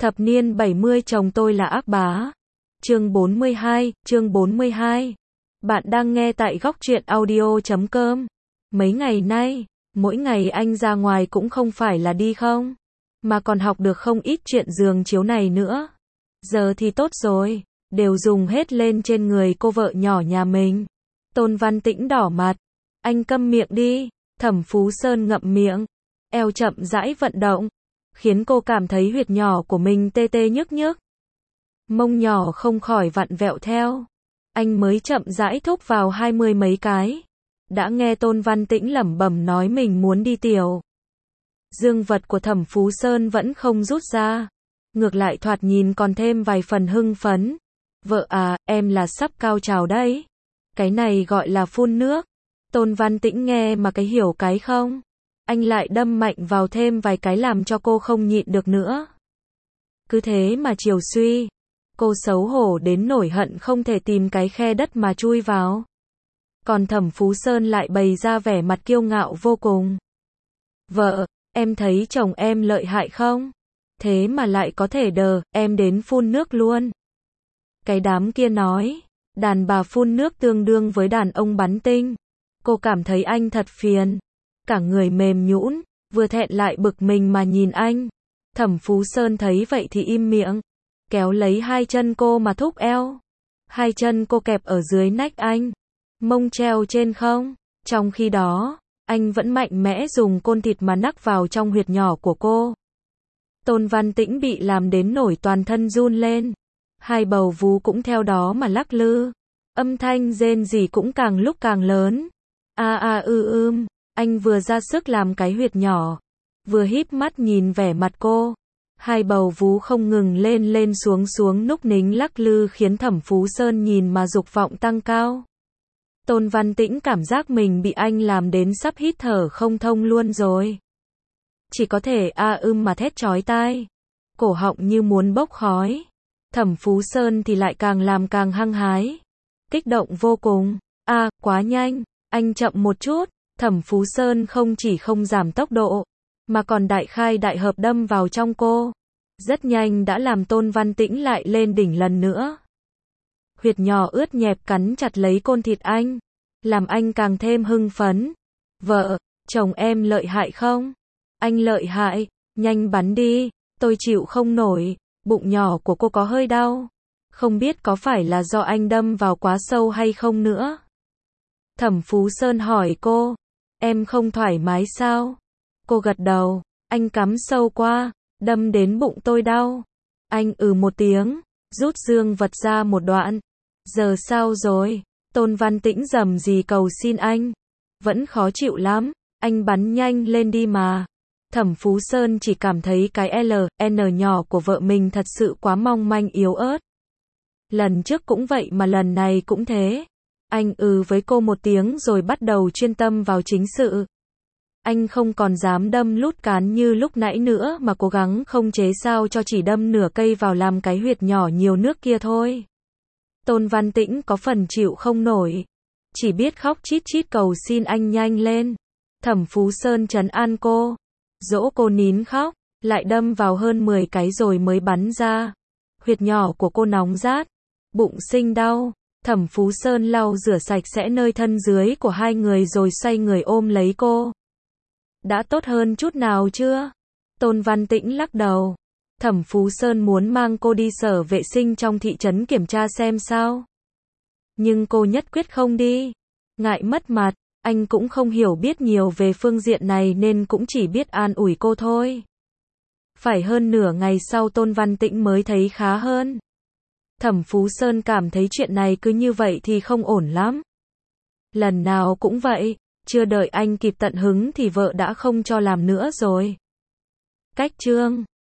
Thập niên 70 chồng tôi là ác bá. Chương 42. Bạn đang nghe tại góc truyện audio.com. Mấy ngày nay, mỗi ngày anh ra ngoài cũng không phải là đi không, mà còn học được không ít chuyện giường chiếu này nữa. Giờ thì tốt rồi, đều dùng hết lên trên người cô vợ nhỏ nhà mình. Tôn Văn Tĩnh đỏ mặt. Anh câm miệng đi. Thẩm Phú Sơn ngậm miệng, eo chậm rãi vận động, khiến cô cảm thấy huyệt nhỏ của mình tê tê nhức nhức. Mông nhỏ không khỏi vặn vẹo theo. Anh mới chậm rãi thúc vào 20 mấy cái. Đã nghe Tôn Văn Tĩnh lẩm bẩm nói mình muốn đi tiểu. Dương vật của Thẩm Phú Sơn vẫn không rút ra. Ngược lại thoạt nhìn còn thêm vài phần hưng phấn. Vợ à, em là sắp cao trào đấy. Cái này gọi là phun nước. Tôn Văn Tĩnh nghe mà cái hiểu cái không. Anh lại đâm mạnh vào thêm vài cái làm cho cô không nhịn được nữa. Cứ thế mà chiều suy. Cô xấu hổ đến nổi hận không thể tìm cái khe đất mà chui vào. Còn Thẩm Phú Sơn lại bày ra vẻ mặt kiêu ngạo vô cùng. Vợ, em thấy chồng em lợi hại không? Thế mà lại có thể đờ, em đến phun nước luôn. Cái đám kia nói, đàn bà phun nước tương đương với đàn ông bắn tinh. Cô cảm thấy anh thật phiền. Cả người mềm nhũn, vừa thẹn lại bực mình mà nhìn anh. Thẩm Phú Sơn thấy vậy thì im miệng, kéo lấy hai chân cô mà thúc eo. Hai chân cô kẹp ở dưới nách anh, mông treo trên không. Trong khi đó, anh vẫn mạnh mẽ dùng côn thịt mà nắc vào trong huyệt nhỏ của cô. Tôn Văn Tĩnh bị làm đến nổi toàn thân run lên. Hai bầu vú cũng theo đó mà lắc lư. Âm thanh rên rỉ cũng càng lúc càng lớn. Anh vừa ra sức làm cái huyệt nhỏ, vừa híp mắt nhìn vẻ mặt cô. Hai bầu vú không ngừng lên lên xuống núc nính lắc lư khiến Thẩm Phú Sơn nhìn mà dục vọng tăng cao. Tôn Văn Tĩnh cảm giác mình bị anh làm đến sắp hít thở không thông luôn rồi. Chỉ có thể mà thét chói tai. Cổ họng như muốn bốc khói. Thẩm Phú Sơn thì lại càng làm càng hăng hái. Kích động vô cùng. Quá nhanh. Anh chậm một chút. Thẩm Phú Sơn không chỉ không giảm tốc độ, mà còn đại khai đại hợp đâm vào trong cô. Rất nhanh đã làm Tôn Văn Tĩnh lại lên đỉnh lần nữa. Huyệt nhỏ ướt nhẹp cắn chặt lấy côn thịt anh, làm anh càng thêm hưng phấn. Vợ, chồng em lợi hại không? Anh lợi hại, nhanh bắn đi, tôi chịu không nổi. Bụng nhỏ của cô có hơi đau. Không biết có phải là do anh đâm vào quá sâu hay không nữa. Thẩm Phú Sơn hỏi cô, em không thoải mái sao? Cô gật đầu, anh cắm sâu qua, đâm đến bụng tôi đau. Anh một tiếng, rút dương vật ra một đoạn. Giờ sao rồi? Tôn Văn Tĩnh rầm rì cầu xin anh. Vẫn khó chịu lắm, anh bắn nhanh lên đi mà. Thẩm Phú Sơn chỉ cảm thấy cái LN nhỏ của vợ mình thật sự quá mong manh yếu ớt. Lần trước cũng vậy mà lần này cũng thế. Anh với cô một tiếng rồi bắt đầu chuyên tâm vào chính sự. Anh không còn dám đâm lút cán như lúc nãy nữa mà cố gắng không chế sao cho chỉ đâm nửa cây vào làm cái huyệt nhỏ nhiều nước kia thôi. Tôn Văn Tĩnh có phần chịu không nổi. Chỉ biết khóc chít chít cầu xin anh nhanh lên. Thẩm Phú Sơn trấn an cô. Dỗ cô nín khóc. Lại đâm vào hơn 10 cái rồi mới bắn ra. Huyệt nhỏ của cô nóng rát. Bụng sinh đau. Thẩm Phú Sơn lau rửa sạch sẽ nơi thân dưới của hai người rồi xoay người ôm lấy cô. Đã tốt hơn chút nào chưa? Tôn Văn Tĩnh lắc đầu. Thẩm Phú Sơn muốn mang cô đi sở vệ sinh trong thị trấn kiểm tra xem sao. Nhưng cô nhất quyết không đi. Ngại mất mặt, anh cũng không hiểu biết nhiều về phương diện này nên cũng chỉ biết an ủi cô thôi. Phải hơn nửa ngày sau Tôn Văn Tĩnh mới thấy khá hơn. Thẩm Phú Sơn cảm thấy chuyện này cứ như vậy thì không ổn lắm. Lần nào cũng vậy, chưa đợi anh kịp tận hứng thì vợ đã không cho làm nữa rồi. Cách chương